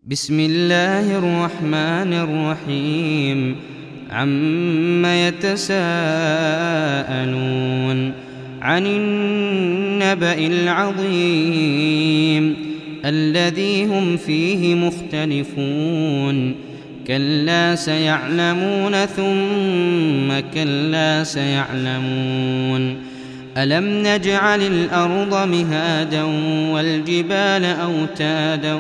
بسم الله الرحمن الرحيم. عم يتساءلون عن النبأ العظيم الذي هم فيه مختلفون. كلا سيعلمون ثم كلا سيعلمون. ألم نجعل الأرض مهادا والجبال أوتادا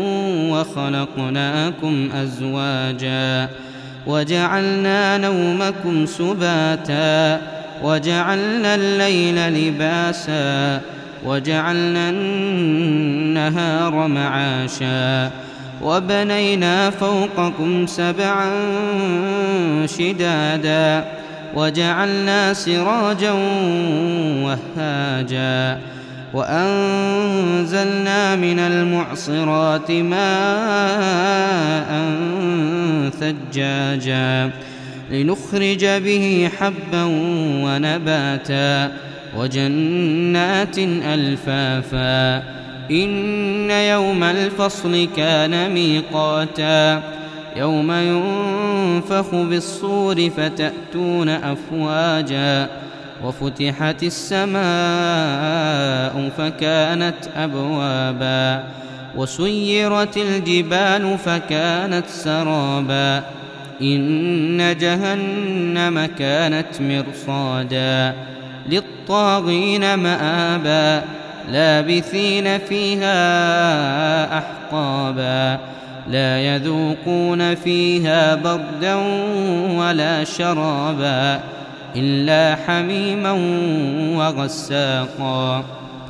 وخلقناكم أزواجا وجعلنا نومكم سباتا وجعلنا الليل لباسا وجعلنا النهار معاشا وبنينا فوقكم سبعا شدادا وجعلنا سراجا وهاجا وأنزلنا من المعصرات ماء ثجاجا لنخرج به حبا ونباتا وجنات ألفافا. إن يوم الفصل كان ميقاتا يوم ينفخ بالصور فتأتون أفواجا وفتحت السماء فكانت أبوابا وسيرت الجبال فكانت سرابا. إن جهنم كانت مرصادا للطاغين مآبا لابثين فيها أحقابا لا يذوقون فيها بردا ولا شرابا إلا حميما وغساقا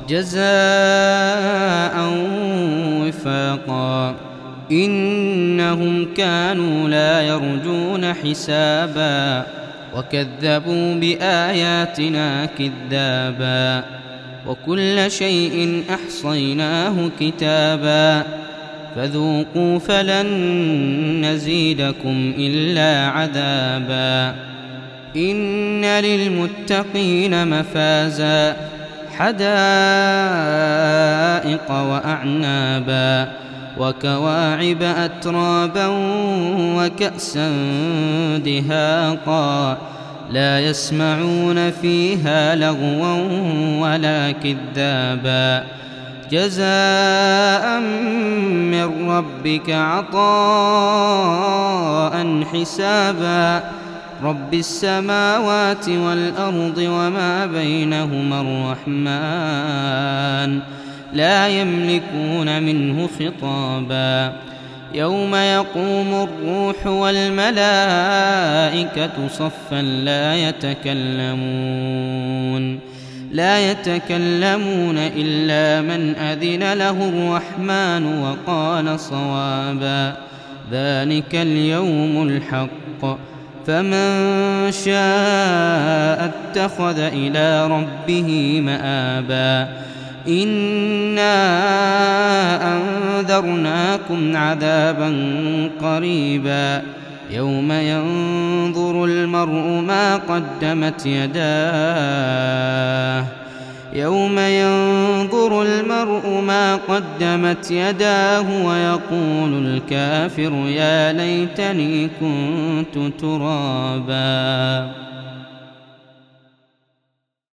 جزاء وفاقا. إنهم كانوا لا يرجون حسابا وكذبوا بآياتنا كذابا وكل شيء أحصيناه كتابا فذوقوا فلن نزيدكم إلا عذابا. إن للمتقين مفازا حدائق وأعنابا وكواعب أترابا وكأسا دهاقا لا يسمعون فيها لغوا ولا كذابا جزاء من ربك عطاء حسابا. رب السماوات والأرض وما بينهما الرحمن لا يملكون منه خطابا. يوم يقوم الروح والملائكة صفا لا يتكلمون إلا من أذن له الرحمن وقال صوابا. ذلك اليوم الحق فمن شاء اتخذ إلى ربه مآبا. إنا أنذرناكم عذابا قريبا يوم ينظر المرء ما قدمت يداه ويقول الكافر يا ليتني كنت ترابا.